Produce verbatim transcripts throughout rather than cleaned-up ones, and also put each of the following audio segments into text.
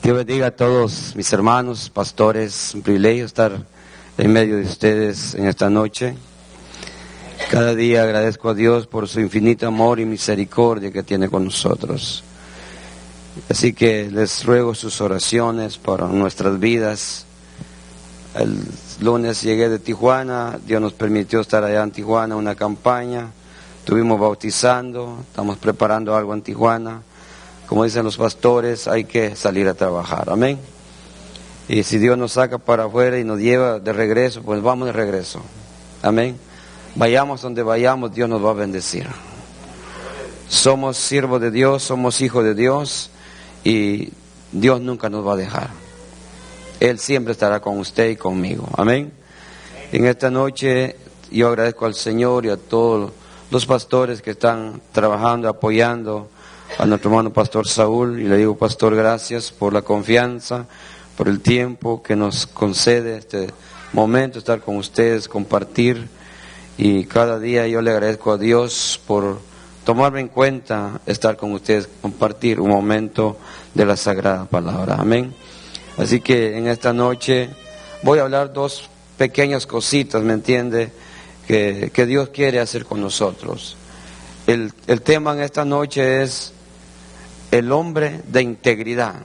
Dios bendiga a todos mis hermanos, pastores. Un privilegio estar en medio de ustedes en esta noche. Cada día agradezco a Dios por su infinito amor y misericordia que tiene con nosotros. Así que les ruego sus oraciones por nuestras vidas. El lunes llegué de Tijuana, Dios nos permitió estar allá en Tijuana, una campaña. Estuvimos bautizando, estamos preparando algo en Tijuana. Como dicen los pastores, hay que salir a trabajar, amén. Y si Dios nos saca para afuera y nos lleva de regreso, pues vamos de regreso, amén. Vayamos donde vayamos, Dios nos va a bendecir. Somos siervos de Dios, somos hijos de Dios y Dios nunca nos va a dejar. Él siempre estará con usted y conmigo, amén. En esta noche yo agradezco al Señor y a todos los pastores que están trabajando, apoyando a nuestro hermano Pastor Saúl, y le digo, Pastor, gracias por la confianza, por el tiempo que nos concede este momento, estar con ustedes, compartir, y cada día yo le agradezco a Dios por tomarme en cuenta, estar con ustedes, compartir un momento de la Sagrada Palabra, amén. Así que en esta noche voy a hablar dos pequeñas cositas, ¿me entiende?, que, que Dios quiere hacer con nosotros. El, el tema en esta noche es el hombre de integridad,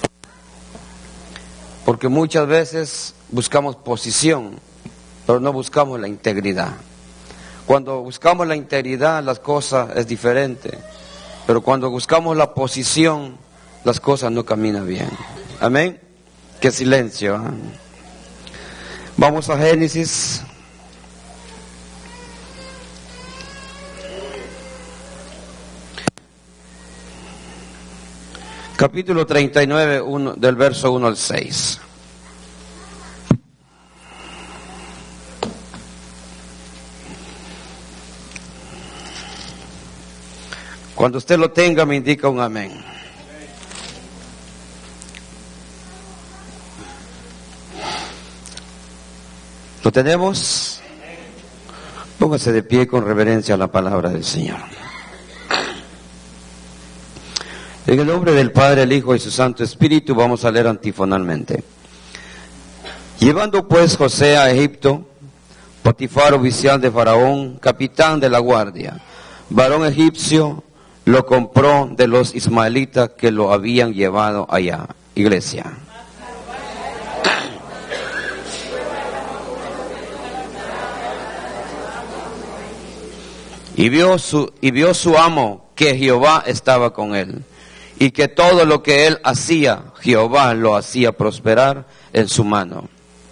porque muchas veces buscamos posición, pero no buscamos la integridad. Cuando buscamos la integridad, las cosas es diferente, pero cuando buscamos la posición, las cosas no caminan bien. Amén. Qué silencio, ¿eh? Vamos a Génesis. Capítulo treinta y nueve, uno, del verso uno al seis. Cuando usted lo tenga, me indica un amén. ¿Lo tenemos? Póngase de pie con reverencia a la palabra del Señor. En el nombre del Padre, el Hijo y su Santo Espíritu, vamos a leer antifonalmente. Llevando pues José a Egipto, Potifar, oficial de Faraón, capitán de la guardia, varón egipcio, lo compró de los ismaelitas que lo habían llevado allá. Iglesia. Y vio su, y vio su amo que Jehová estaba con él, y que todo lo que él hacía, Jehová lo hacía prosperar en su mano.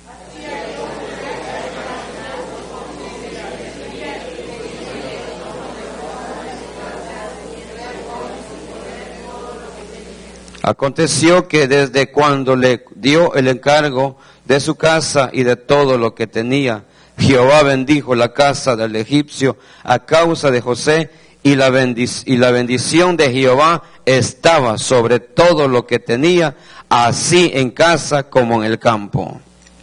Aconteció que desde cuando le dio el encargo de su casa y de todo lo que tenía, Jehová bendijo la casa del egipcio a causa de José, y la, bendic- y la bendición de Jehová estaba sobre todo lo que tenía, así en casa como en el campo.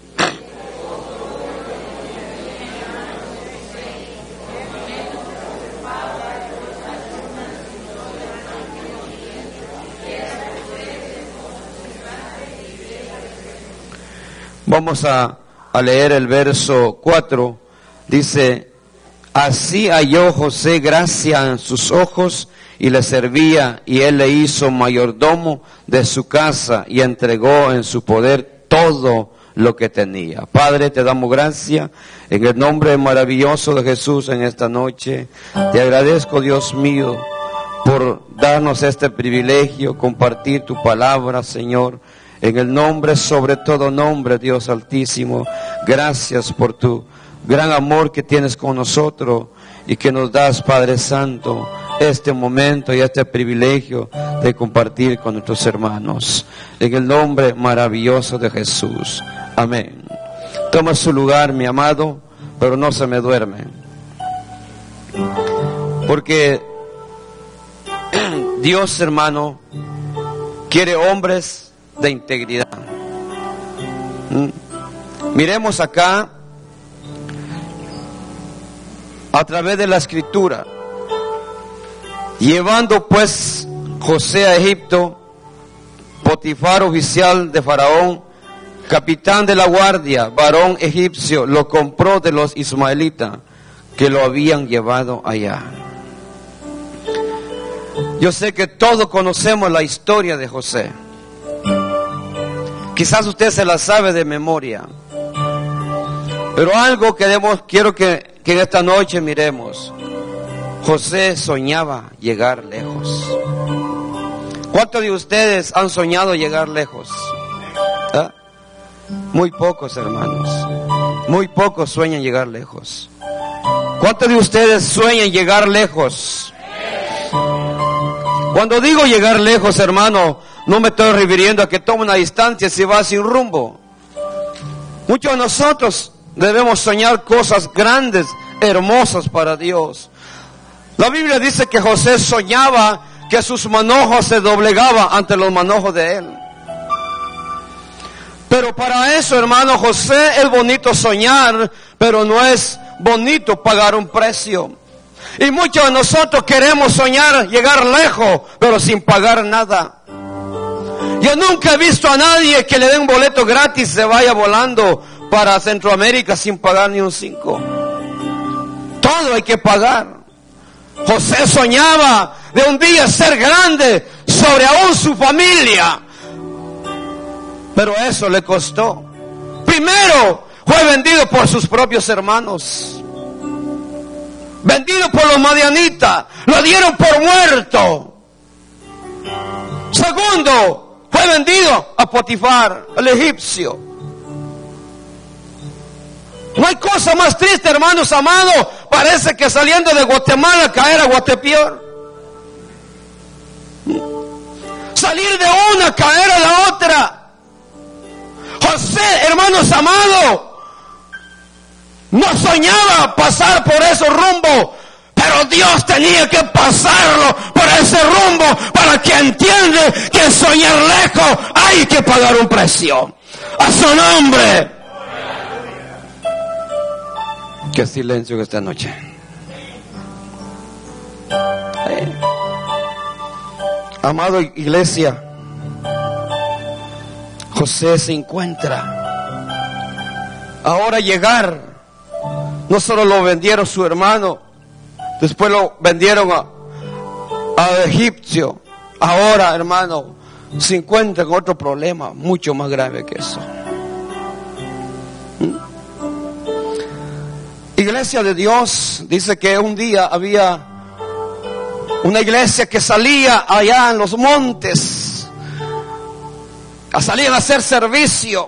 Vamos a, a leer el verso cuatro. Dice: así halló José gracia en sus ojos, y le servía, y él le hizo mayordomo de su casa, y entregó en su poder todo lo que tenía. Padre, te damos gracia en el nombre maravilloso de Jesús en esta noche. Te agradezco, Dios mío, por darnos este privilegio, compartir tu palabra, Señor. En el nombre, sobre todo nombre, Dios Altísimo, gracias por tu gran amor que tienes con nosotros y que nos das, Padre Santo, este momento y este privilegio de compartir con nuestros hermanos. En el nombre maravilloso de Jesús. Amén. Toma su lugar, mi amado, pero no se me duerme. Porque Dios, hermano, quiere hombres de integridad. ¿Mm? Miremos acá, a través de la Escritura. Llevando pues José a Egipto, Potifar, oficial de Faraón, capitán de la guardia, varón egipcio, lo compró de los ismaelitas que lo habían llevado allá. Yo sé que todos conocemos la historia de José. Quizás usted se la sabe de memoria. Pero algo que debemos, quiero que, que en esta noche miremos. José soñaba llegar lejos. ¿Cuántos de ustedes han soñado llegar lejos? ¿Ah? Muy pocos, hermanos. Muy pocos sueñan llegar lejos. ¿Cuántos de ustedes sueñan llegar lejos? Cuando digo llegar lejos, hermano, no me estoy refiriendo a que tome una distancia y se va sin rumbo. Muchos de nosotros debemos soñar cosas grandes, hermosas para Dios. La Biblia dice que José soñaba que sus manojos se doblegaban ante los manojos de él. Pero para eso, hermano, José, es bonito soñar, pero no es bonito pagar un precio. Y muchos de nosotros queremos soñar, llegar lejos, pero sin pagar nada. Yo nunca he visto a nadie que le dé un boleto gratis y se vaya volando para Centroamérica sin pagar ni un cinco. Todo hay que pagar. José soñaba de un día ser grande sobre aún su familia. Pero eso le costó. Primero, fue vendido por sus propios hermanos. Vendido por los madianitas. Lo dieron por muerto. Segundo, fue vendido a Potifar, el egipcio. No hay cosa más triste, hermanos amados. Parece que saliendo de Guatemala caer a Guatepeor. Salir de una, caer a la otra. José, hermanos amados, no soñaba pasar por ese rumbo, pero Dios tenía que pasarlo por ese rumbo para que entienda que soñar lejos hay que pagar un precio. A su nombre. Qué silencio que esta noche. Eh. Amado iglesia, José se encuentra. Ahora llegar, no solo lo vendieron su hermano, después lo vendieron a, a egipcio. Ahora, hermano, se encuentra con otro problema mucho más grave que eso. ¿Mm? Iglesia de Dios, dice que un día había una iglesia que salía allá en los montes, salían a hacer servicio,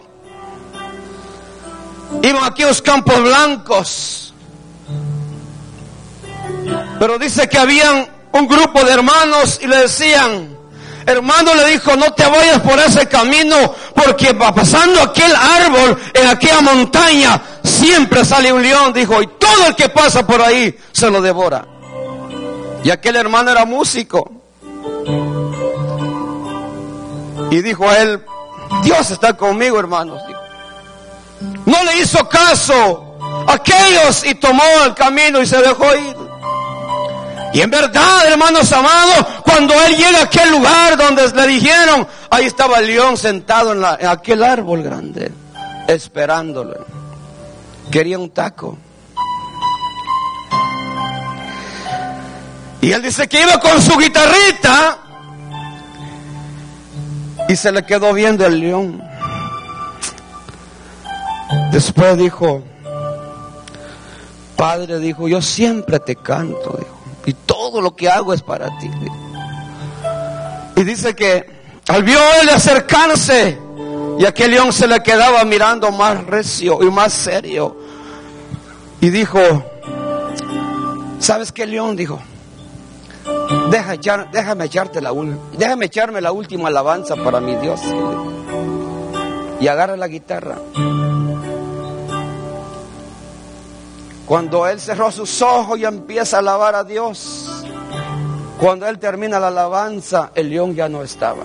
iban aquí a los campos blancos, pero dice que habían un grupo de hermanos y le decían, hermano, le dijo, no te vayas por ese camino, porque va pasando aquel árbol en aquella montaña, siempre sale un león, dijo, y todo el que pasa por ahí se lo devora. Y aquel hermano era músico. Y dijo a él, Dios está conmigo, hermanos. No le hizo caso a aquellos y tomó el camino y se dejó ir. Y en verdad, hermanos amados, cuando él llega a aquel lugar donde le dijeron, ahí estaba el león sentado en, la, en aquel árbol grande, esperándole. Quería un taco. Y él dice que iba con su guitarrita y se le quedó viendo el león. Después dijo, Padre, dijo, yo siempre te canto, dijo, y todo lo que hago es para ti, dijo. Y dice que al vio él acercarse y aquel león se le quedaba mirando más recio y más serio. Y dijo, ¿sabes qué, león? Dijo, Deja echar, déjame echarte la déjame echarme la última alabanza para mi Dios. Y agarra la guitarra. Cuando él cerró sus ojos y empieza a alabar a Dios, cuando él termina la alabanza, el león ya no estaba.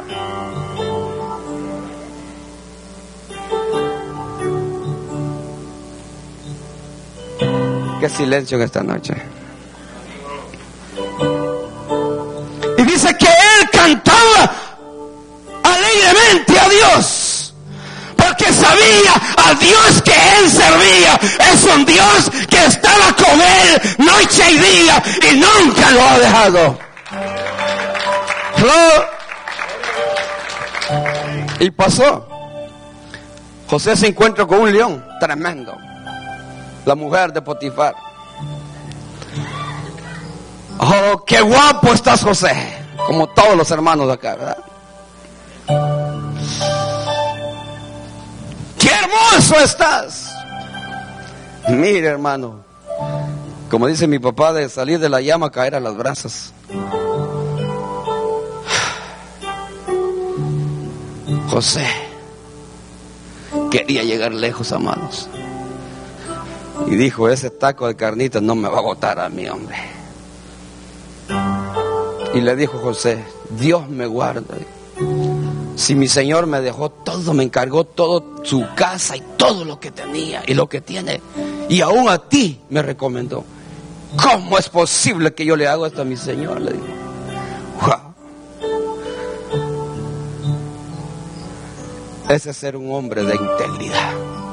Qué silencio en esta noche. Y dice que él cantaba alegremente a Dios, porque sabía al Dios que él servía. Es un Dios que estaba con él noche y día y nunca lo ha dejado. Y pasó. José se encuentra con un león tremendo, la mujer de Potifar. Oh, qué guapo estás, José, como todos los hermanos de acá, ¿verdad? Qué hermoso estás. Mire, hermano, como dice mi papá, de salir de la llama caer a las brasas. José quería llegar lejos, amados, y dijo: ese taco de carnitas no me va a botar a mí, hombre. Y le dijo José: Dios me guarda, si mi Señor me dejó todo, me encargó todo, su casa y todo lo que tenía y lo que tiene, y aún a ti me recomendó, ¿cómo es posible que yo le haga esto a mi Señor? Le dijo. Wow. Ese es ser un hombre de integridad.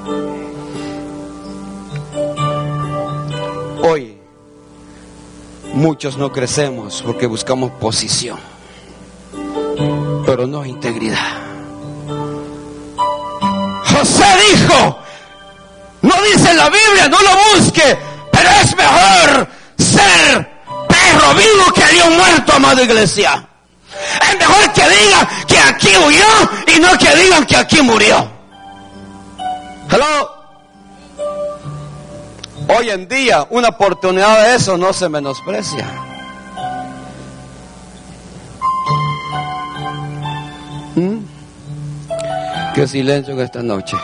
Hoy muchos no crecemos porque buscamos posición, pero no integridad. José dijo, no dice en la Biblia, no lo busque, pero es mejor ser perro vivo que león muerto, amada iglesia. Es mejor que digan que aquí huyó y no que digan que aquí murió. Hello. Hoy en día una oportunidad de eso no se menosprecia. ¿Mm? Qué silencio en esta noche.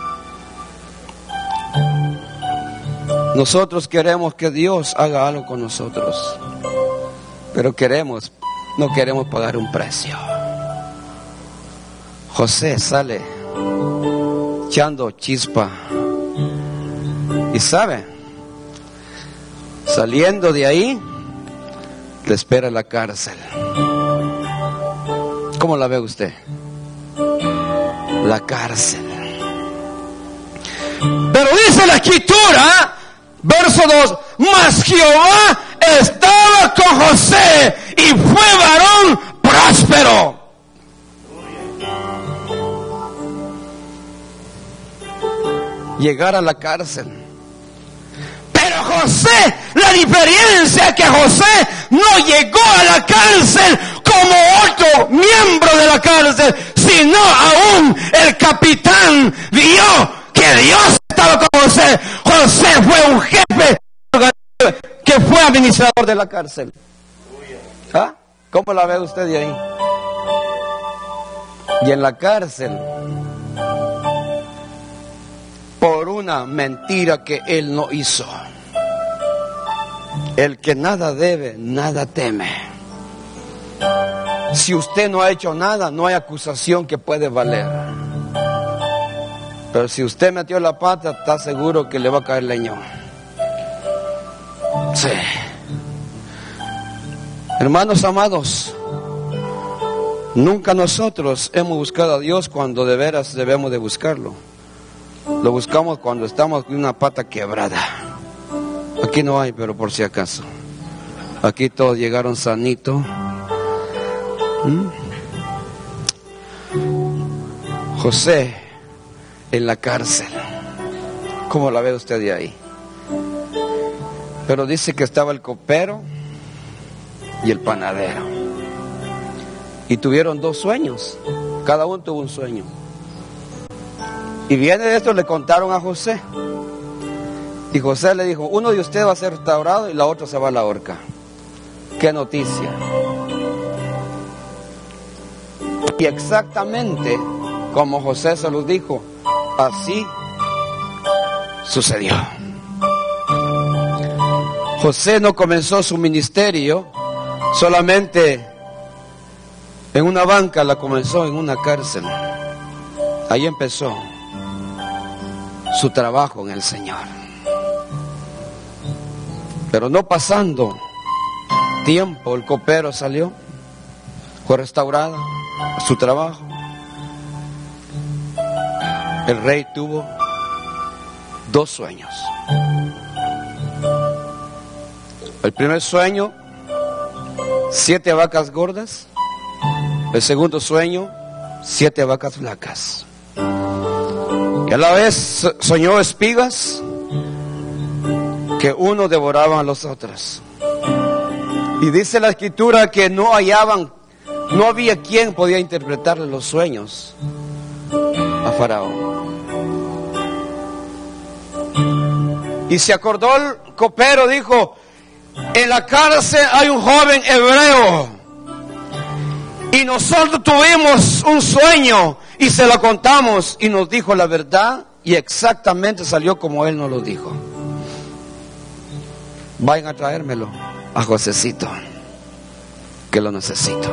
Nosotros queremos que Dios haga algo con nosotros, pero queremos, no queremos pagar un precio. José sale echando chispa. Y sabe, saliendo de ahí, le espera la cárcel. ¿Cómo la ve usted? La cárcel. Pero dice la escritura, verso dos, mas Jehová estaba con José y fue varón próspero. Llegar a la cárcel. Pero José, la diferencia es que José no llegó a la cárcel como otro miembro de la cárcel, sino aún el capitán vio que Dios estaba con José. José fue un jefe que fue administrador de la cárcel. ¿Ah? ¿Cómo la ve usted de ahí? Y en la cárcel, por una mentira que él no hizo. El que nada debe, nada teme. Si usted no ha hecho nada, no hay acusación que puede valer. Pero si usted metió la pata, está seguro que le va a caer leño. Sí. Hermanos amados, nunca nosotros hemos buscado a Dios cuando de veras debemos de buscarlo. Lo buscamos cuando estamos con una pata quebrada. Aquí no hay, pero por si acaso. Aquí todos llegaron sanitos. ¿Mm? José en la cárcel. ¿Cómo la ve usted de ahí? Pero dice que estaba el copero y el panadero. Y tuvieron dos sueños. Cada uno tuvo un sueño. Y viene de esto, le contaron a José. Y José le dijo, uno de ustedes va a ser restaurado y la otra se va a la horca. ¡Qué noticia! Y exactamente como José se los dijo, así sucedió. José no comenzó su ministerio solamente en una banca, la comenzó en una cárcel. Ahí empezó su trabajo en el Señor. Pero no pasando tiempo, el copero salió, fue restaurado a su trabajo. el rey tuvo dos sueños. El primer sueño, siete vacas gordas. El segundo sueño, siete vacas flacas. Y a la vez soñó espigas que uno devoraban a los otros. Y dice la escritura que no hallaban, no había quien podía interpretarle los sueños a Faraón. Y se acordó el copero, dijo: en la cárcel hay un joven hebreo y nosotros tuvimos un sueño y se lo contamos y nos dijo la verdad y exactamente salió como él nos lo dijo. Vayan a traérmelo a Josecito, que lo necesito.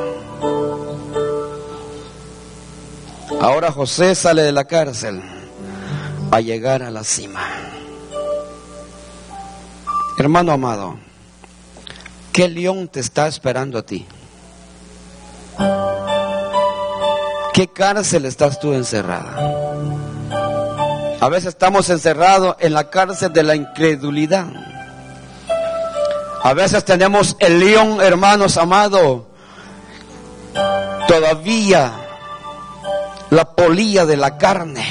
Ahora José sale de la cárcel a llegar a la cima. Hermano amado, ¿qué león te está esperando a ti? ¿Qué cárcel estás tú encerrada? A veces estamos encerrados en la cárcel de la incredulidad. A veces tenemos el león, hermanos amados, todavía la polilla de la carne,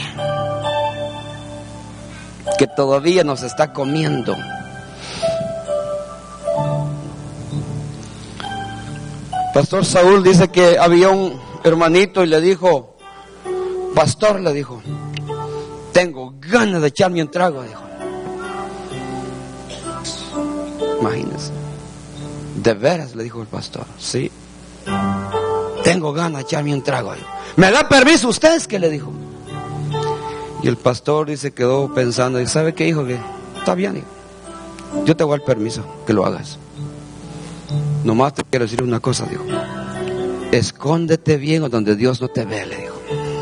que todavía nos está comiendo. Pastor Saúl dice que había un hermanito y le dijo: pastor, le dijo, tengo ganas de echarme un trago, dijo. Imagínense. ¿De veras?, le dijo el pastor. Sí, tengo ganas de echarme un trago. ¿Me da permiso usted? ¿Qué le dijo? Y el pastor dice, quedó pensando, y ¿sabe qué, hijo? Que está bien, hijo, yo te voy a dar permiso que lo hagas. Nomás te quiero decir una cosa, dijo: escóndete bien o donde Dios no te ve, le dijo.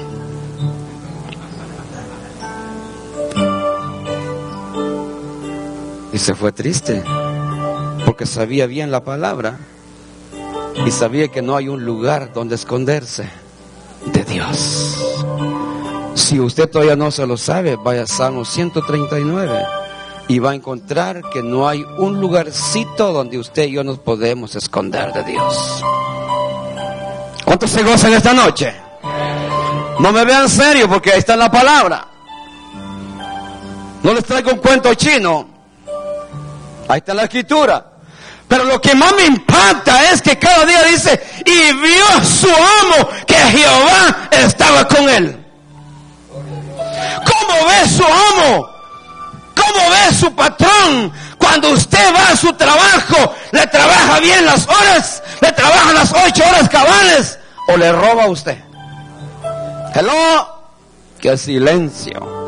Y se fue triste, porque sabía bien la palabra y sabía que no hay un lugar donde esconderse de Dios. Si usted todavía no se lo sabe, vaya a Salmo ciento treinta y nueve y va a encontrar que no hay un lugarcito donde usted y yo nos podemos esconder de Dios. ¿Cuántos se gozan esta noche? No me vean serio, porque ahí está la palabra. No les traigo un cuento chino. Ahí está la escritura. Pero lo que más me impacta es que cada día dice: y vio su amo que Jehová estaba con él. ¿Cómo ve su amo? ¿Cómo ve su patrón? Cuando usted va a su trabajo, ¿le trabaja bien las horas? ¿Le trabaja las ocho horas cabales? ¿O le roba a usted? Hello, qué silencio.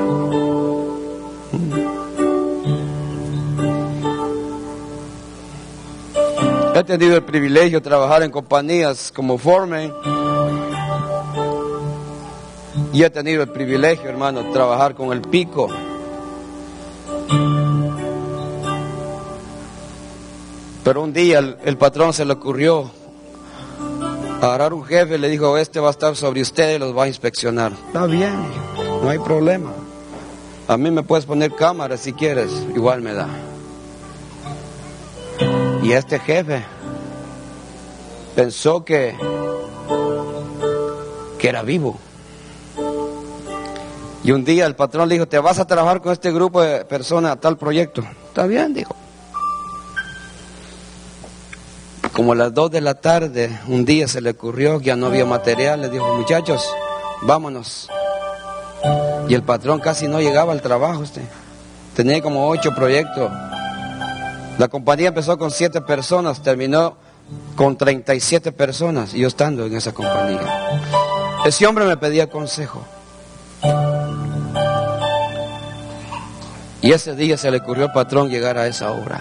He tenido el privilegio de trabajar en compañías como Foreman. Y he tenido el privilegio, hermano, de trabajar con el Pico. Pero un día el, el patrón se le ocurrió agarrar un jefe y le dijo: este va a estar sobre usted y los va a inspeccionar. Está bien, no hay problema. A mí me puedes poner cámara si quieres, igual me da. Y este jefe pensó que, que era vivo. Y un día el patrón le dijo: te vas a trabajar con este grupo de personas a tal proyecto. Está bien, dijo. Como a las dos de la tarde, un día se le ocurrió que ya no había material. Le dijo: muchachos, vámonos. Y el patrón casi no llegaba al trabajo. Usted tenía como ocho proyectos. La compañía empezó con siete personas, terminó con treinta y siete personas, y yo estando en esa compañía. Ese hombre me pedía consejo. Y ese día se le ocurrió al patrón llegar a esa obra.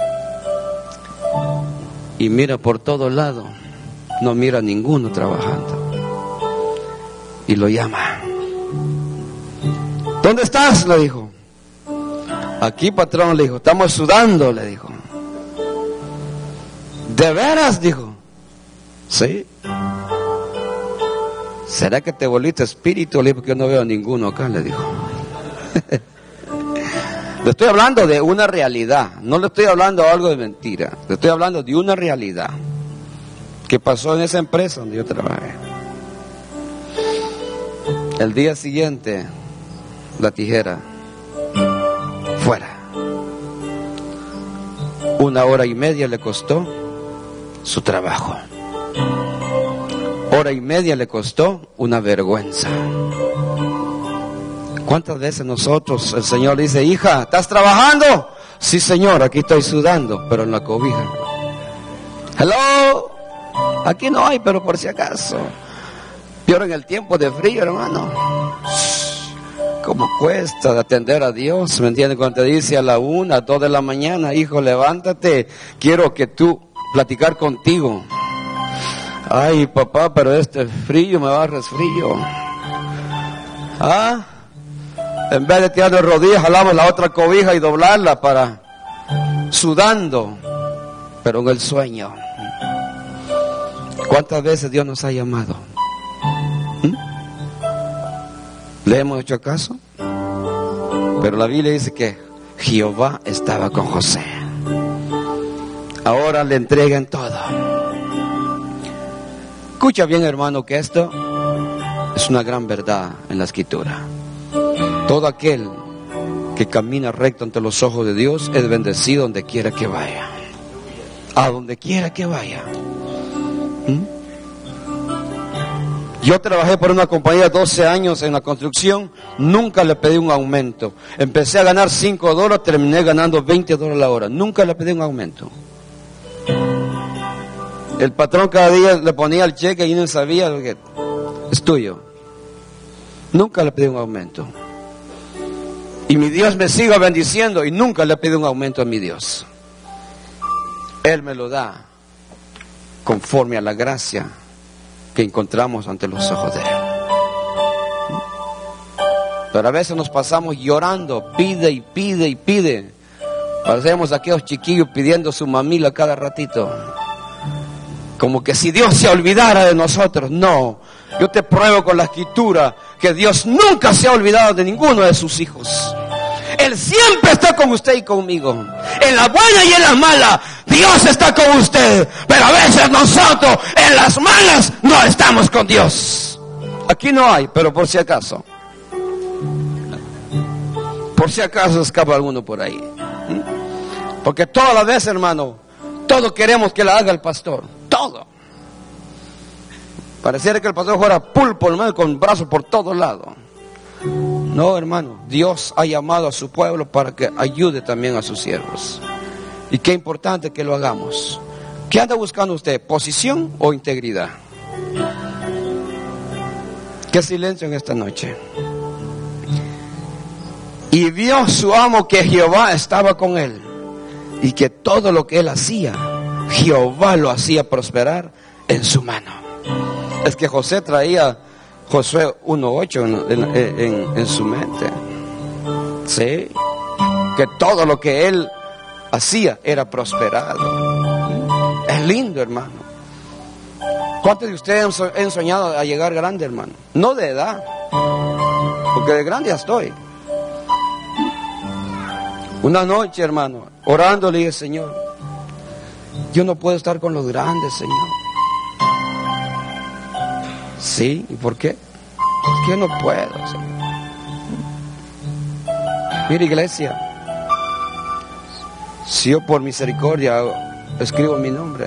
Y mira por todos lados, no mira a ninguno trabajando. Y lo llama. ¿Dónde estás?, le dijo. Aquí, patrón, le dijo. Estamos sudando, le dijo. ¿De veras?, dijo. Sí. ¿será que te volviste espíritu? Le dije, porque yo no veo a ninguno acá, le dijo. Le estoy hablando de una realidad, no le estoy hablando de algo de mentira, le estoy hablando de una realidad que pasó en esa empresa donde yo trabajé. El día siguiente, la tijera, fuera. Una hora y media le costó su trabajo. Hora y media le costó una vergüenza. ¿Cuántas veces nosotros, el Señor dice, hija, ¿estás trabajando? Sí, Señor, aquí estoy sudando, pero en la cobija. Hello, aquí no hay, pero por si acaso. Peor en el tiempo de frío, hermano. Cómo cuesta atender a Dios, ¿me entiendes? Cuando te dice a la una, a dos de la mañana, hijo, levántate, quiero que tú platicar contigo. Ay, papá, pero este frío me va a resfrío. Ah, en vez de tirar de rodillas, jalamos la otra cobija y doblarla para sudando, pero en el sueño. ¿Cuántas veces Dios nos ha llamado? ¿Mm? ¿Le hemos hecho caso? Pero la Biblia dice que Jehová estaba con José. Ahora le entregan todo. Escucha bien, hermano, que esto es una gran verdad en la Escritura. Todo aquel que camina recto ante los ojos de Dios es bendecido donde quiera que vaya. A donde quiera que vaya. ¿Mm? Yo trabajé por una compañía doce años en la construcción, nunca le pedí un aumento. Empecé a ganar cinco dólares, terminé ganando veinte dólares la hora. Nunca le pedí un aumento. El patrón cada día le ponía el cheque y no sabía lo que es tuyo. Nunca le pedí un aumento. Y mi Dios me sigue bendiciendo y nunca le pedí un aumento a mi Dios. Él me lo da conforme a la gracia que encontramos ante los ojos de Él. Pero a veces nos pasamos llorando, pide y pide y pide. Parecemos aquellos chiquillos pidiendo su mamila cada ratito. Como que si Dios se olvidara de nosotros. No, yo te pruebo con la Escritura que Dios nunca se ha olvidado de ninguno de sus hijos. Él siempre está con usted y conmigo. En la buena y en la mala, Dios está con usted. Pero a veces nosotros, en las malas, no estamos con Dios. Aquí no hay, pero por si acaso. Por si acaso escapa alguno por ahí. Porque toda la vez, hermano, todo queremos que la haga el pastor. Todo. Pareciera que el pastor fuera pulpo, hermano, con brazos por todos lados. No, hermano, Dios ha llamado a su pueblo para que ayude también a sus siervos. Y qué importante que lo hagamos. ¿Qué anda buscando usted? ¿Posición o integridad? Qué silencio en esta noche. Y vio su amo que Jehová estaba con él, y que todo lo que él hacía, Jehová lo hacía prosperar en su mano. Es que José traía Josué uno ocho en, en, en, en su mente. Sí, que todo lo que él hacía era prosperado. Es lindo, hermano. ¿Cuántos de ustedes han soñado a llegar grande, hermano? No de edad, porque de grande ya estoy. Una noche, hermano, orando le dije, Señor, yo no puedo estar con los grandes, Señor. Sí, ¿y por qué? Es que yo no puedo, Señor. Mira, iglesia, si yo por misericordia escribo mi nombre,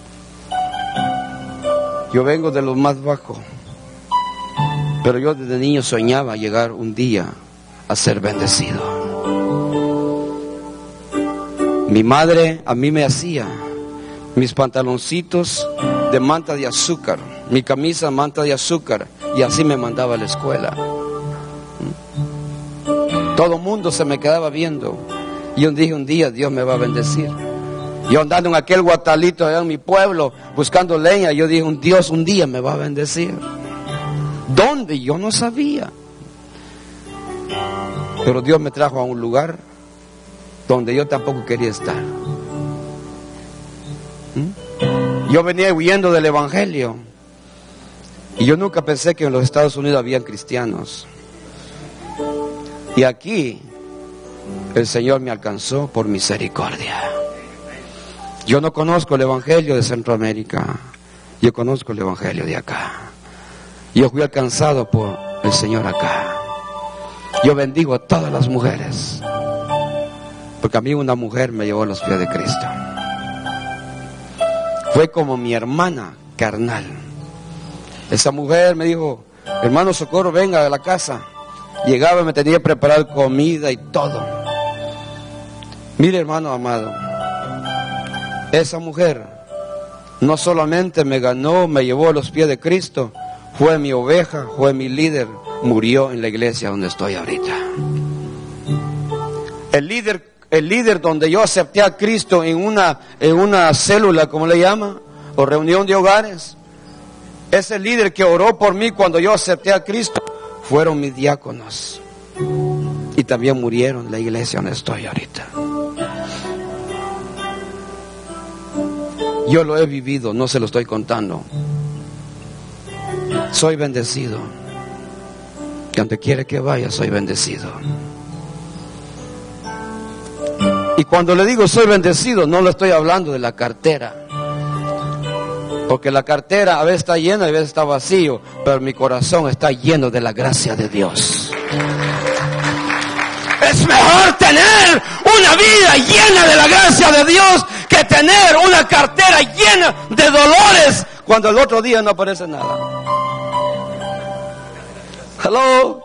yo vengo de lo más bajo, pero yo desde niño soñaba llegar un día a ser bendecido. Mi madre a mí me hacía mis pantaloncitos de manta de azúcar, mi camisa manta de azúcar, y así me mandaba a la escuela. Todo el mundo se me quedaba viendo, y yo dije, un día Dios me va a bendecir. Yo andando en aquel guatalito allá en mi pueblo, buscando leña, yo dije, un Dios un día me va a bendecir. ¿Dónde? Yo no sabía. Pero Dios me trajo a un lugar donde yo tampoco quería estar. ¿Mm? Yo venía huyendo del evangelio. Y yo nunca pensé que en los Estados Unidos habían cristianos. Y aquí el Señor me alcanzó por misericordia. Yo no conozco el Evangelio de Centroamérica, yo conozco el Evangelio de acá. Yo fui alcanzado por el Señor acá. Yo bendigo a todas las mujeres, porque a mí una mujer me llevó a los pies de Cristo. Fue como mi hermana carnal. Esa mujer me dijo: hermano Socorro, venga a la casa. Llegaba y me tenía que preparar comida y todo. Mire, hermano amado, esa mujer no solamente me ganó, me llevó a los pies de Cristo, fue mi oveja, fue mi líder, murió en la iglesia donde estoy ahorita. El líder, el líder donde yo acepté a Cristo en una, en una célula, ¿cómo le llama? O reunión de hogares. Ese líder que oró por mí cuando yo acepté a Cristo fueron mis diáconos. Y también murieron en la iglesia donde estoy ahorita. Yo lo he vivido, no se lo estoy contando. Soy bendecido. Y donde quiera que vaya, soy bendecido. Y cuando le digo soy bendecido, no le estoy hablando de la cartera. Porque la cartera a veces está llena, a veces está vacío, pero mi corazón está lleno de la gracia de Dios. Es mejor tener una vida llena de la gracia de Dios que tener una cartera llena de dolores cuando el otro día no aparece nada. Hello.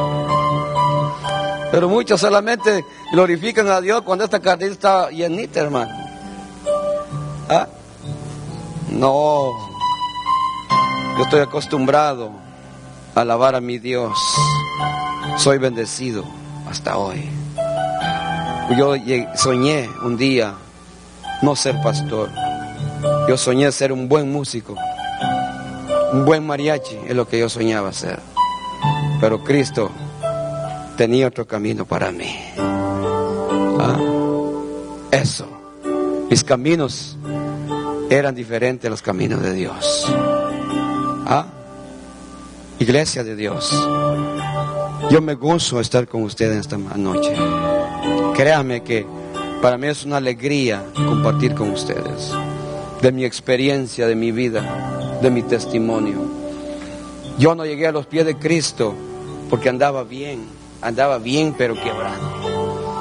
Pero muchos solamente glorifican a Dios cuando esta cartera está llenita, hermano. ¿Ah? No, yo estoy acostumbrado a alabar a mi Dios. Soy bendecido hasta hoy. Yo soñé un día no ser pastor. Yo soñé ser un buen músico, un buen mariachi, es lo que yo soñaba ser. Pero Cristo tenía otro camino para mí. ¿Ah? Eso, mis caminos eran diferentes a los caminos de Dios. ¿Ah? Iglesia de Dios, yo me gozo de estar con ustedes esta noche. Créame que para mí es una alegría compartir con ustedes de mi experiencia, de mi vida, de mi testimonio. Yo no llegué a los pies de Cristo porque andaba bien, andaba bien pero quebrado.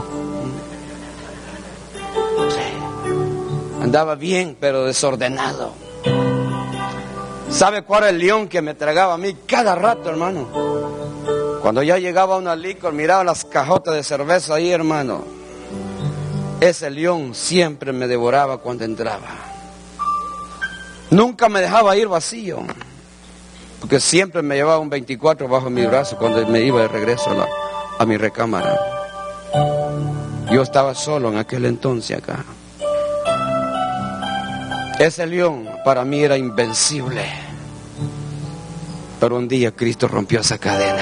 Andaba bien, pero desordenado. ¿Sabe cuál era el león que me tragaba a mí cada rato, hermano? Cuando ya llegaba a una licor, miraba las cajotas de cerveza ahí, hermano. Ese león siempre me devoraba cuando entraba. Nunca me dejaba ir vacío, porque siempre me llevaba un veinticuatro bajo mi brazo cuando me iba de regreso a, la, a mi recámara. Yo estaba solo en aquel entonces acá. Ese león para mí era invencible. Pero un día Cristo rompió esa cadena.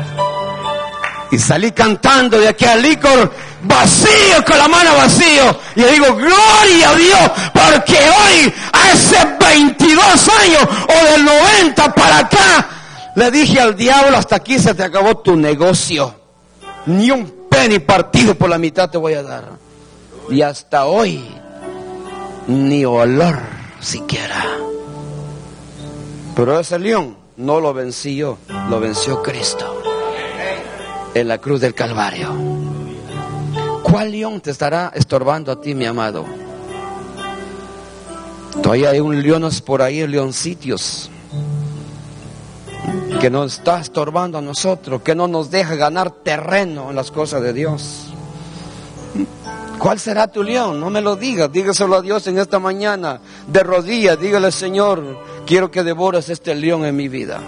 Y salí cantando de aquel licor vacío, con la mano vacío. Y le digo, gloria a Dios, porque hoy, hace veintidós años, o del noventa para acá, le dije al diablo, hasta aquí se te acabó tu negocio. Ni un penny partido por la mitad te voy a dar. Y hasta hoy, ni olor siquiera. Pero ese león no lo vencí yo, lo venció Cristo en la cruz del Calvario. ¿Cuál león te estará estorbando a ti, mi amado? Todavía hay un leones por ahí, leoncitios, que nos está estorbando a nosotros, que no nos deja ganar terreno en las cosas de Dios. ¿Cuál será tu león? No me lo digas, dígaselo a Dios en esta mañana, de rodillas, dígale, Señor, quiero que devores este león en mi vida.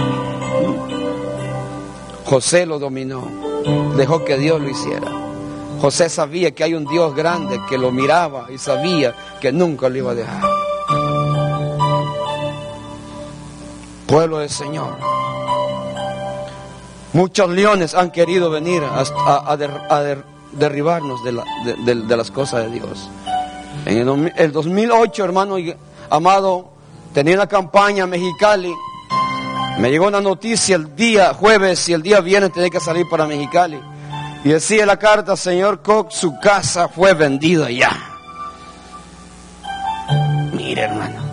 José lo dominó, dejó que Dios lo hiciera. José sabía que hay un Dios grande que lo miraba y sabía que nunca lo iba a dejar. Pueblo del Señor, muchos leones han querido venir a, a, a, der, a der, derribarnos de, la, de, de, de las cosas de Dios. En el, el dos mil ocho, hermano amado, tenía una campaña en Mexicali Me llegó una noticia el día jueves y el día viernes tenía que salir para Mexicali. Y decía la carta, señor Cox, su casa fue vendida ya. Mire, hermano.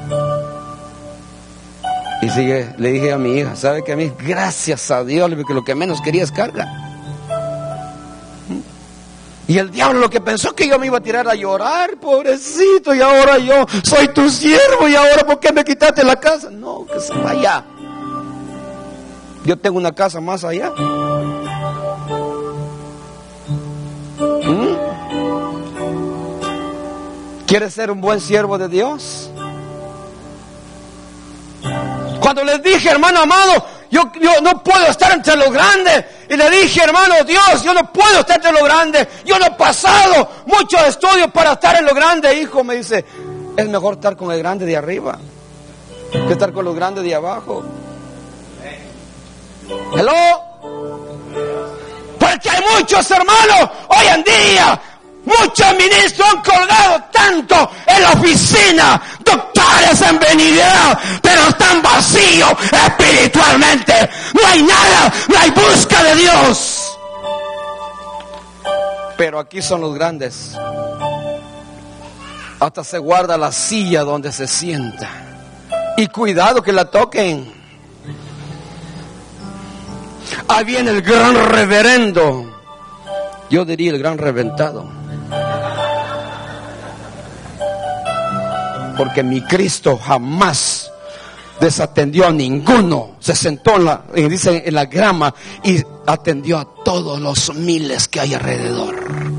Y sigue, le dije a mi hija, ¿sabe que a mí, gracias a Dios, porque lo que menos quería es carga? Y el diablo lo que pensó que yo me iba a tirar a llorar, pobrecito, y ahora yo soy tu siervo, y ahora ¿por qué me quitaste la casa? No, que se vaya. Yo tengo una casa más allá. ¿Mm? ¿Quieres ser un buen siervo de Dios? Cuando les dije, hermano amado, yo, yo no puedo estar entre los grandes. Y le dije, hermano Dios, yo no puedo estar entre los grandes. Yo no he pasado muchos estudios para estar en los grandes, hijo. Me dice, es mejor estar con el grande de arriba que estar con los grandes de abajo. Hello. Porque hay muchos hermanos hoy en día, muchos ministros han colgado tanto en la oficina, doctores en benignidad, pero están vacíos espiritualmente. No hay nada, no hay busca de Dios. Pero aquí son los grandes. Hasta se guarda la silla donde se sienta. Y cuidado que la toquen. Ahí viene el gran reverendo. Yo diría el gran reventado. Porque mi Cristo jamás desatendió a ninguno. Se sentó en la, dice, en la grama y atendió a todos los miles que hay alrededor.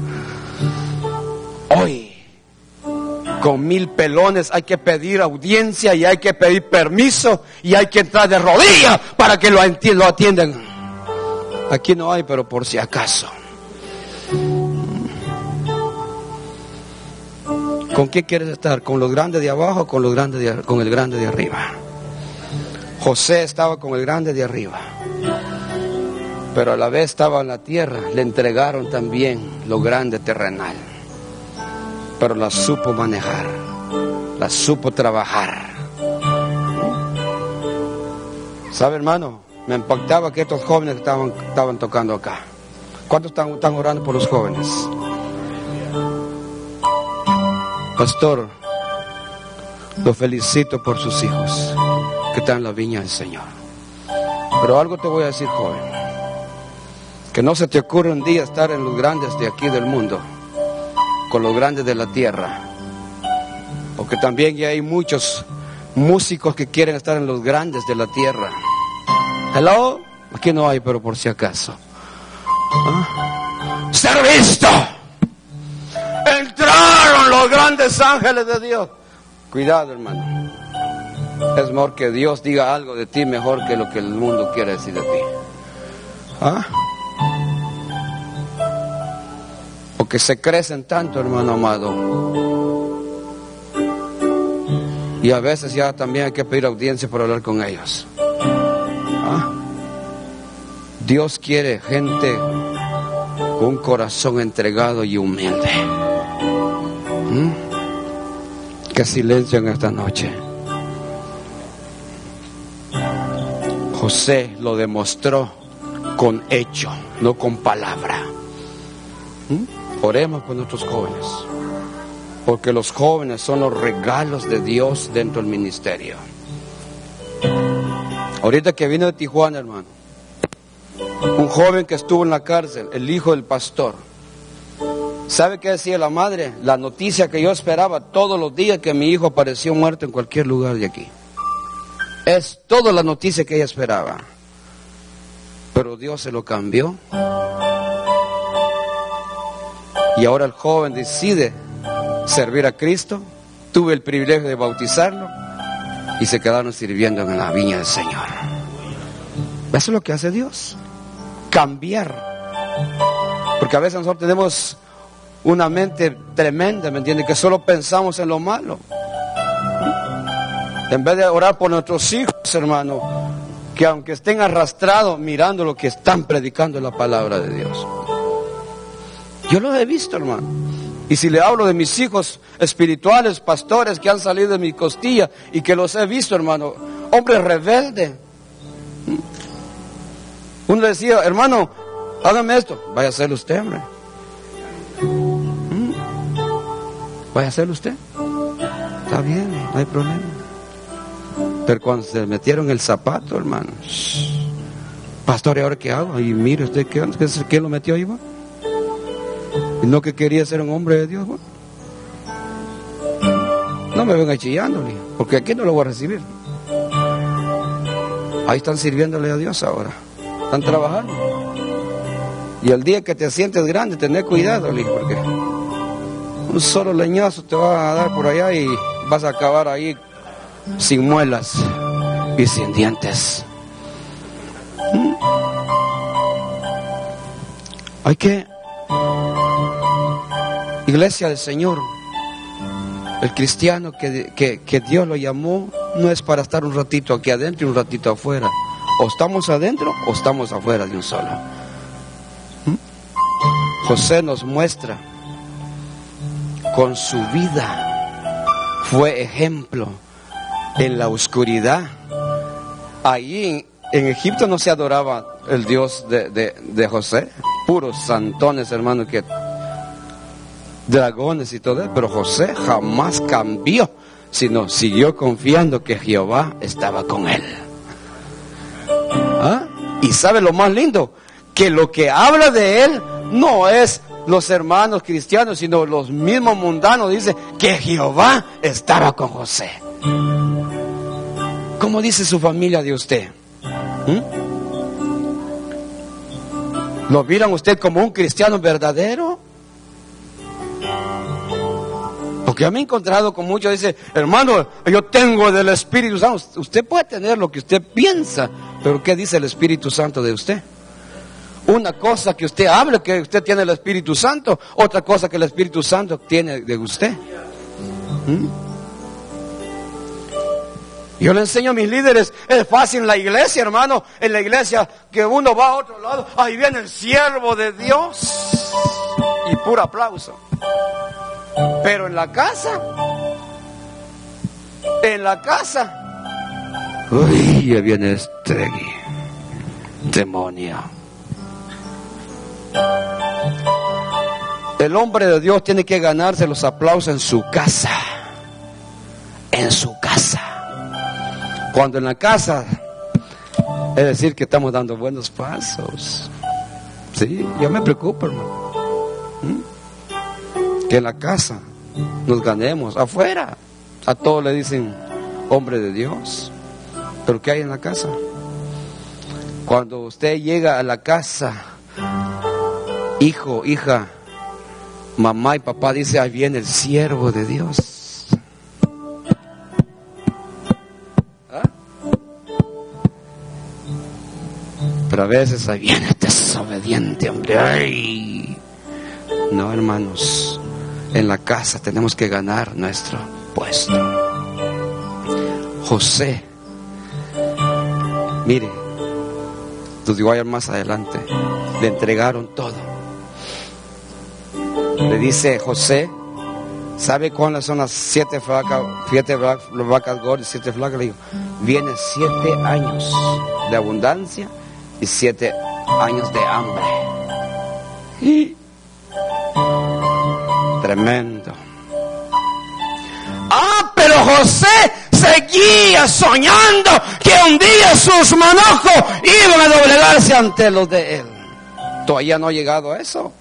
Hoy, con mil pelones hay que pedir audiencia y hay que pedir permiso y hay que entrar de rodillas para que lo, lo atiendan. Aquí no hay, pero por si acaso. ¿Con qué quieres estar? ¿Con los grandes de abajo o con los grandes de, con el grande de arriba? José estaba con el grande de arriba, pero a la vez estaba en la tierra. Le entregaron también lo grande terrenal, pero la supo manejar, la supo trabajar. ¿Sabe, hermano? Me impactaba que estos jóvenes estaban, estaban tocando acá. ¿Cuántos están, están orando por los jóvenes? Pastor, los felicito por sus hijos que están en la viña del Señor. Pero algo te voy a decir, joven, que no se te ocurra un día estar en los grandes de aquí del mundo con los grandes de la tierra, porque también ya hay muchos músicos que quieren estar en los grandes de la tierra. Hello, aquí no hay, pero por si acaso. ¿Ah? Ser visto. Entraron los grandes ángeles de Dios. Cuidado, hermano. Es mejor que Dios diga algo de ti mejor que lo que el mundo quiere decir de ti. ¿Ah? Porque se crecen tanto, hermano amado. Y a veces ya también hay que pedir audiencia para hablar con ellos. ¿Ah? Dios quiere gente con un corazón entregado y humilde. ¿Mm? Que silencio en esta noche. José lo demostró con hecho, no con palabra. ¿Mm? Oremos por nuestros jóvenes, porque los jóvenes son los regalos de Dios dentro del ministerio. Ahorita que vine de Tijuana, hermano, un joven que estuvo en la cárcel, el hijo del pastor. ¿Sabe qué decía la madre? La noticia que yo esperaba todos los días, que mi hijo apareció muerto en cualquier lugar de aquí. Es toda la noticia que ella esperaba. Pero Dios se lo cambió. Y ahora el joven decide servir a Cristo. Tuve el privilegio de bautizarlo y se quedaron sirviendo en la viña del Señor. Eso es lo que hace Dios. Cambiar. Porque a veces nosotros tenemos una mente tremenda, ¿me entiende? Que solo pensamos en lo malo. En vez de orar por nuestros hijos, hermano, que aunque estén arrastrados mirando lo que están predicando en la palabra de Dios. Yo lo he visto, hermano. Y si le hablo de mis hijos espirituales, pastores que han salido de mi costilla y que los he visto, hermano, hombres rebeldes, Uno le decía, hermano, hágame esto. Vaya a hacerlo usted, hombre. ¿Mm? Vaya a hacerlo usted. Está bien, no hay problema. Pero cuando se metieron el zapato, hermano, pastor, ¿y ahora qué hago? Y mire usted, ¿quién, quién lo metió ahí? ¿Va? Y no que quería ser un hombre de Dios. ¿Va? No me venga chillándole, porque aquí no lo voy a recibir. Ahí están sirviéndole a Dios ahora. Están trabajando. Y el día que te sientes grande, tené cuidado, hijo, porque un solo leñazo te va a dar por allá y vas a acabar ahí sin muelas y sin dientes. ¿Mm? Hay que, iglesia del Señor, el cristiano que, que, que Dios lo llamó no es para estar un ratito aquí adentro y un ratito afuera. O estamos adentro o estamos afuera de un solo. ¿Mm? José nos muestra con su vida, fue ejemplo en la oscuridad. Allí en, en Egipto no se adoraba el Dios de, de, de José, puros santones, hermano, que dragones y todo eso, pero José jamás cambió, sino siguió confiando que Jehová estaba con él. ¿Ah? Y sabe lo más lindo, que lo que habla de él no es los hermanos cristianos, sino los mismos mundanos. Dice que Jehová estaba con José. ¿Cómo dice su familia de usted? ¿Mm? ¿Lo miran usted como un cristiano verdadero? Porque yo me he encontrado con muchos, dice, hermano, yo tengo del Espíritu Santo. Usted puede tener lo que usted piensa, pero ¿qué dice el Espíritu Santo de usted? Una cosa que usted hable que usted tiene el Espíritu Santo, otra cosa que el Espíritu Santo tiene de usted. ¿Mm? Yo le enseño a mis líderes, es fácil en la iglesia, hermano, en la iglesia que uno va a otro lado, ahí viene el siervo de Dios y puro aplauso. Pero en la casa, en la casa, uy, ya viene este demonio. El hombre de Dios tiene que ganarse los aplausos en su casa, en su casa. Cuando en la casa, es decir que estamos dando buenos pasos. Sí, yo me preocupo, hermano. ¿Mm? Que en la casa nos ganemos. Afuera a todos le dicen hombre de Dios, pero ¿qué hay en la casa? Cuando usted llega a la casa, hijo, hija, mamá y papá dice, ahí viene el siervo de Dios. ¿Ah? Pero a veces ahí viene desobediente, hombre. ¡Ay! No, hermanos, en la casa tenemos que ganar nuestro puesto. José, mire, los digo ayer más adelante, le entregaron todo. Le dice José, ¿sabe cuáles son las siete flacas, siete vacas gordas y siete flacas? Le digo, vienen siete años de abundancia y siete años de hambre. Y tremendo. Ah, pero José seguía soñando que un día sus manojos iban a doblegarse ante los de él. Todavía no ha llegado a eso.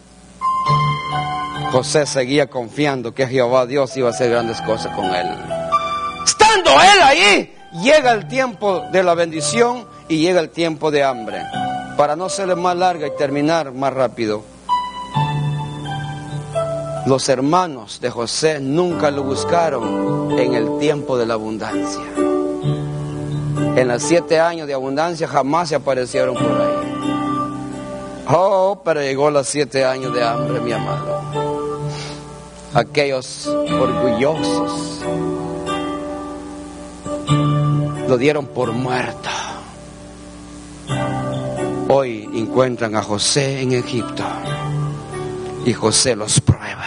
José seguía confiando que Jehová Dios iba a hacer grandes cosas con él. Estando él ahí, llega el tiempo de la bendición y llega el tiempo de hambre. Para no serle más larga y terminar más rápido, los hermanos de José nunca lo buscaron en el tiempo de la abundancia. En los siete años de abundancia jamás se aparecieron por ahí. Oh, pero llegó los siete años de hambre, mi amado. Aquellos orgullosos lo dieron por muerto. Hoy encuentran a José en Egipto y José los prueba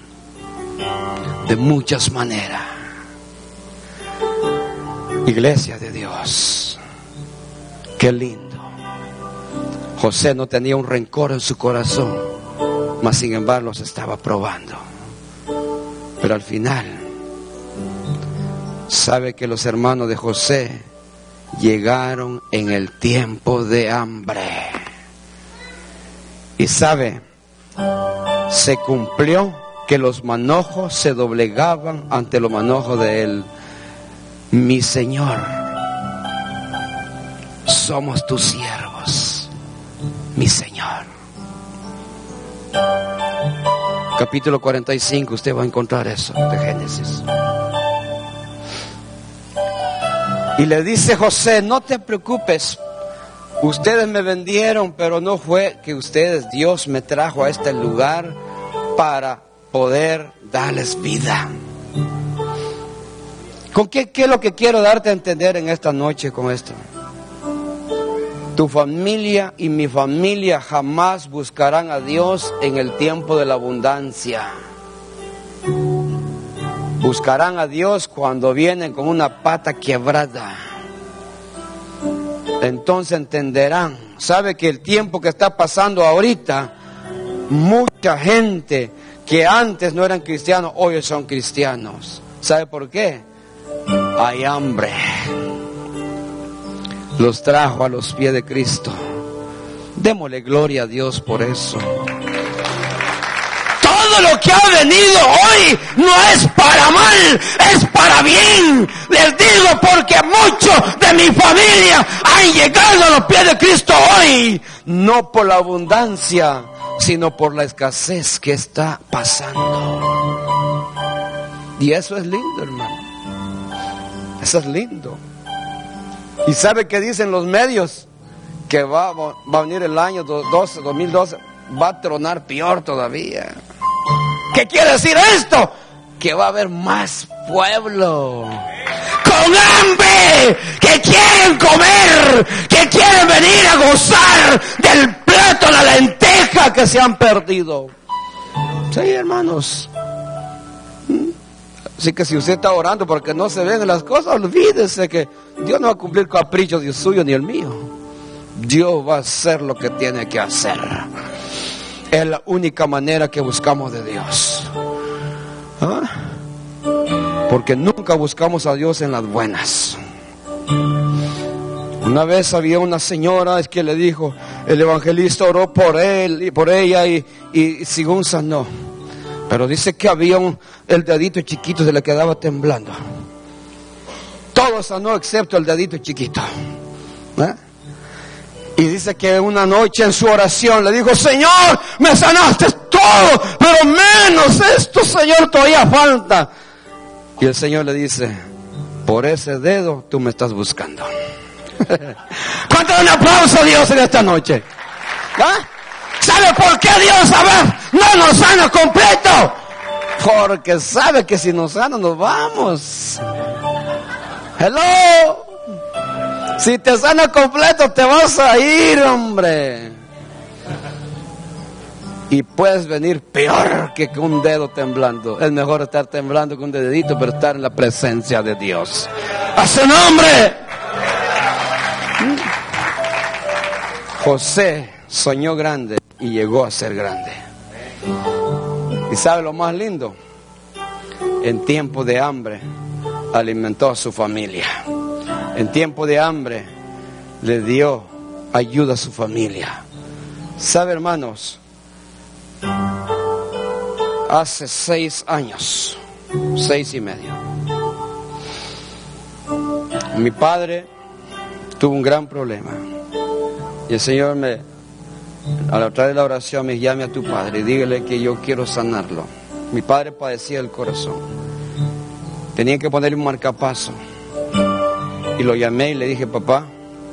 de muchas maneras. Iglesia de Dios, qué lindo José no tenía un rencor en su corazón, mas sin embargo los estaba probando. Pero al final, sabe que los hermanos de José llegaron en el tiempo de hambre. Y sabe, se cumplió que los manojos se doblegaban ante los manojos de él. Mi Señor, somos tus siervos, mi Señor. Capítulo cuarenta y cinco, usted va a encontrar eso de Génesis. Y le dice José, no te preocupes, ustedes me vendieron, pero no fue que ustedes, Dios me trajo a este lugar para poder darles vida. ¿Con qué, qué es lo que quiero darte a entender en esta noche con esto? Tu familia y mi familia jamás buscarán a Dios en el tiempo de la abundancia. Buscarán a Dios cuando vienen con una pata quebrada. Entonces entenderán. Sabe que el tiempo que está pasando ahorita, mucha gente que antes no eran cristianos, hoy son cristianos. ¿Sabe por qué? Hay hambre. Los trajo a los pies de Cristo. Démosle gloria a Dios por eso. Todo lo que ha venido hoy no es para mal, es para bien. Les digo porque muchos de mi familia han llegado a los pies de Cristo hoy. No por la abundancia, sino por la escasez que está pasando. Y eso es lindo, hermano. Eso es lindo. ¿Y sabe qué dicen los medios? Que va, va a venir el año dos mil doce, va a tronar peor todavía. ¿Qué quiere decir esto? Que va a haber más pueblo con hambre, que quieren comer, que quieren venir a gozar del plato, la lenteja que se han perdido. Sí, hermanos. Así que si usted está orando porque no se ven las cosas, olvídese que Dios no va a cumplir caprichos ni suyo ni el mío. Dios va a hacer lo que tiene que hacer. Es la única manera que buscamos de Dios. ¿Ah? Porque nunca buscamos a Dios en las buenas. Una vez había una señora es que le dijo, el evangelista oró por él y por ella y, y según sanó. Pero dice que había un, el dedito chiquito se le quedaba temblando. Todo sanó excepto el dedito chiquito. ¿Eh? Y dice que una noche en su oración le dijo, Señor, me sanaste todo, pero menos esto, Señor, todavía falta. Y el Señor le dice, por ese dedo tú me estás buscando. ¿Cuánto un aplauso a Dios en esta noche? ¿Ah? ¿Sabe por qué Dios a ver, no nos sana completo? Porque sabe que si nos sana nos vamos. Hello. Si te sana completo te vas a ir, hombre. Y puedes venir peor que con un dedo temblando. Es mejor estar temblando con un dedito, pero estar en la presencia de Dios. ¡A su nombre! José soñó grande y llegó a ser grande. ¿Y sabe lo más lindo? En tiempo de hambre alimentó a su familia. En tiempo de hambre le dio ayuda a su familia. ¿Sabe, hermanos? Hace seis años, seis y medio, mi padre tuvo un gran problema. Y el Señor me, al través de la oración, me llame a tu padre y dígale que yo quiero sanarlo. Mi padre padecía del corazón. Tenía que ponerle un marcapaso. Y lo llamé y le dije, papá,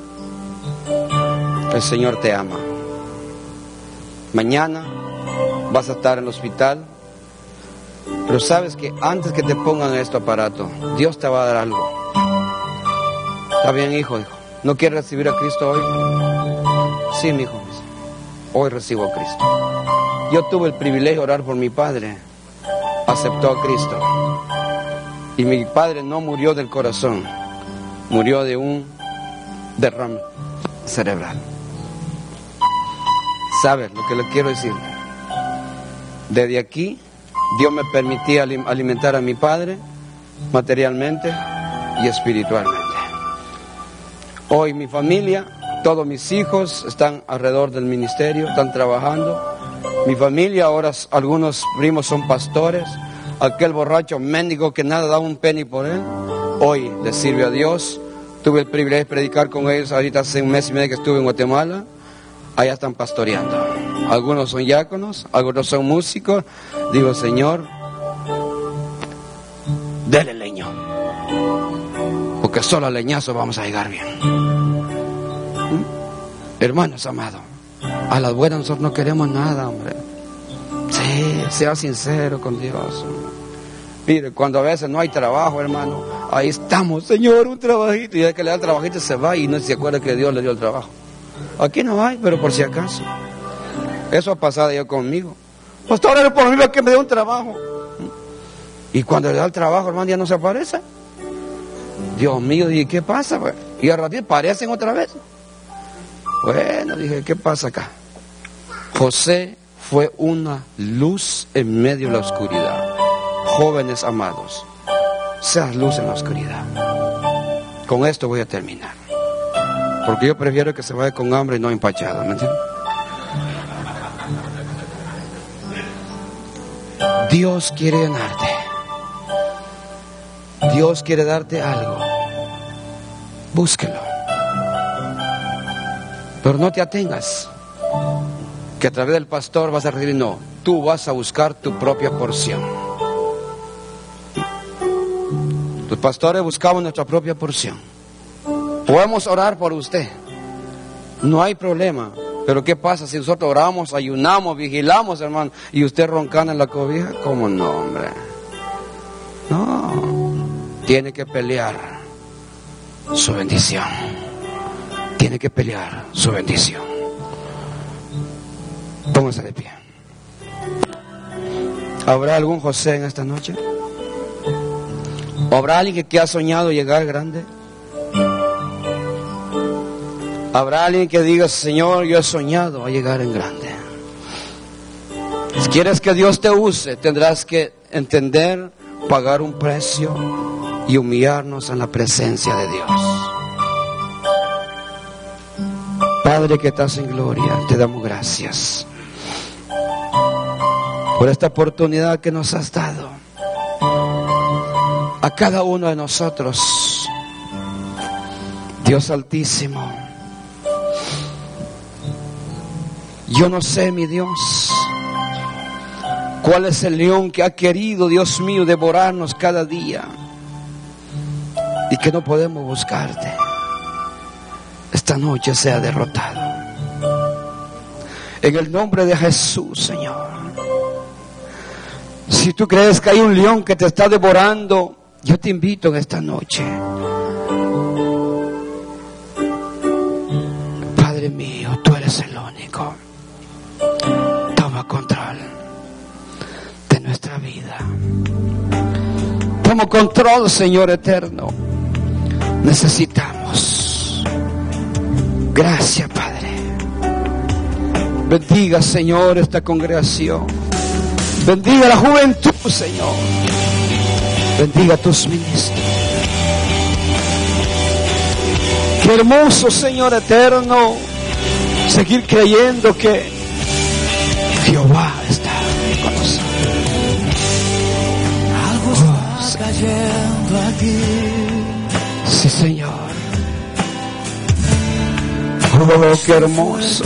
el Señor te ama. Mañana vas a estar en el hospital. Pero sabes que antes que te pongan este aparato, Dios te va a dar algo. Está bien, hijo, dijo. ¿No quieres recibir a Cristo hoy? Sí, mi hijo. Hoy recibo a Cristo. Yo tuve el privilegio de orar por mi padre. Aceptó a Cristo. Y mi padre no murió del corazón. Murió de un derrame cerebral. ¿Sabe lo que le quiero decir? Desde aquí, Dios me permitía alimentar a mi padre materialmente y espiritualmente. Hoy mi familia, todos mis hijos están alrededor del ministerio, están trabajando. Mi familia, ahora algunos primos son pastores. Aquel borracho mendigo que nada da un penny por él, hoy le sirve a Dios. Tuve el privilegio de predicar con ellos ahorita hace un mes y medio que estuve en Guatemala. Allá están pastoreando. Algunos son diáconos, algunos son músicos. Digo, Señor, dele leño, porque solo a leñazo vamos a llegar bien. ¿Mm? Hermanos amados, a las buenas nosotros no queremos nada, hombre. Sí, sea sincero con Dios. Mire, cuando a veces no hay trabajo, hermano, ahí estamos, Señor, un trabajito. Y el que le da el trabajito se va y no se acuerda que Dios le dio el trabajo. Aquí no hay, pero por si acaso. Eso ha pasado yo conmigo. Pastor, era por mí que me dio un trabajo. Y cuando le da el trabajo, hermano, ya no se aparece. Dios mío, dije, ¿qué pasa? Pues? Y al ratito aparecen otra vez. Bueno, dije, ¿qué pasa acá? José fue una luz en medio de la oscuridad. Jóvenes amados, seas luz en la oscuridad. Con esto voy a terminar, porque yo prefiero que se vaya con hambre y no empachado, ¿me entiendes? Dios quiere llenarte. Dios quiere darte algo. Búsquelo. Pero no te atengas que a través del pastor vas a recibir. No, tú vas a buscar tu propia porción. Los pastores buscamos nuestra propia porción. Podemos orar por usted, no hay problema. Pero ¿qué pasa si nosotros oramos, ayunamos, vigilamos, hermano, y usted roncando en la cobija? ¿Cómo no, hombre? No, tiene que pelear su bendición. Tiene que pelear su bendición. Póngase de pie. ¿Habrá algún José en esta noche? ¿O habrá alguien que ha soñado llegar grande? ¿Habrá alguien que diga, Señor, yo he soñado a llegar en grande? Si quieres que Dios te use, tendrás que entender, pagar un precio y humillarnos en la presencia de Dios. Padre que estás en gloria, te damos gracias por esta oportunidad que nos has dado a cada uno de nosotros. Dios Altísimo, yo no sé, mi Dios, cuál es el león que ha querido, Dios mío, devorarnos cada día y que no podemos buscarte. Esta noche sea derrotado en el nombre de Jesús, Señor. Si tú crees que hay un león que te está devorando, yo te invito en esta noche, Padre mío, tú eres el único. Toma control de nuestra vida. Toma control, Señor eterno. Necesitamos. Gracias, Padre. Bendiga, Señor, esta congregación. Bendiga la juventud, Señor. Bendiga a tus ministros. Qué hermoso, Señor eterno, seguir creyendo que Jehová está con nosotros. Algo está cayendo aquí. Sí, Señor. Oh, qué hermoso.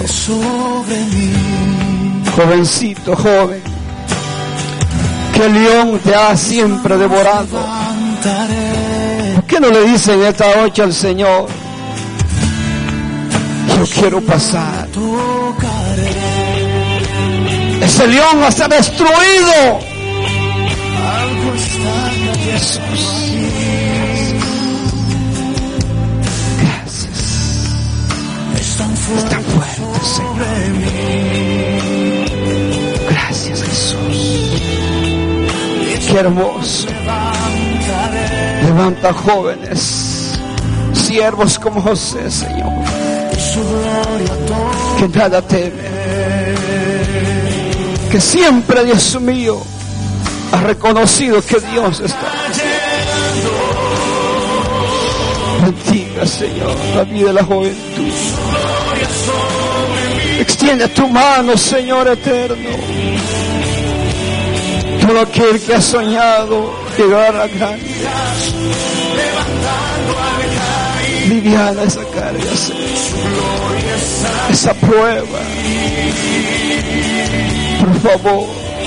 Jovencito, joven, que el león te ha siempre devorado. ¿Por qué no le dicen esta noche al Señor? Yo quiero pasar. Ese león va a ser destruido. Jesús. Gracias. Es tan fuerte, Señor. Gracias, Jesús. Qué hermoso. Levanta jóvenes, siervos como José, Señor, que nada temen, que siempre, Dios mío, ha reconocido que Dios está. Bendiga, Señor, la vida de la juventud. Extiende tu mano, Señor eterno. Todo aquel que ha soñado llegar a grande, liviana esa carga, Señor, esa prueba. Por favor,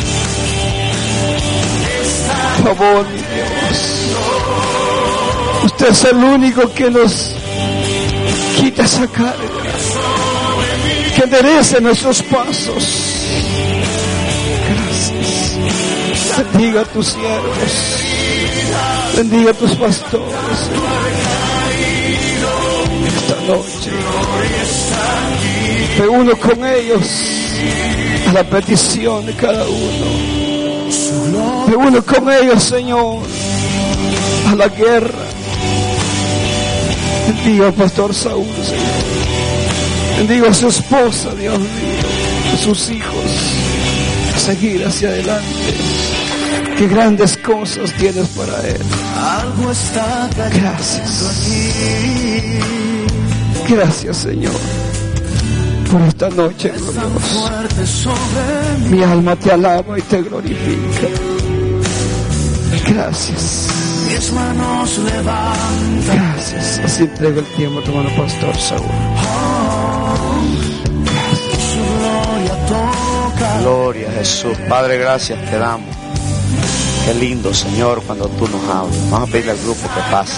por favor, mi Dios, usted es el único que nos quita esa carga, que enderece nuestros pasos. Gracias. Bendiga a tus siervos, bendiga a tus pastores esta noche. Me uno con ellos a la petición de cada uno. Me uno con ellos, Señor, a la guerra. Bendiga al pastor Saúl, Señor. Bendiga a su esposa, Dios mío, a sus hijos, a seguir hacia adelante. Qué grandes cosas tienes para él. Gracias. Gracias, Señor, por esta noche gloriosa. Mi alma te alaba y te glorifica. Gracias. Gracias. Así entrega el tiempo a tu hermano pastor Saúl. Gracias. Gloria a Jesús. Padre, gracias te damos. Qué lindo, Señor, cuando tú nos hablas. Vamos a pedirle al grupo que pase.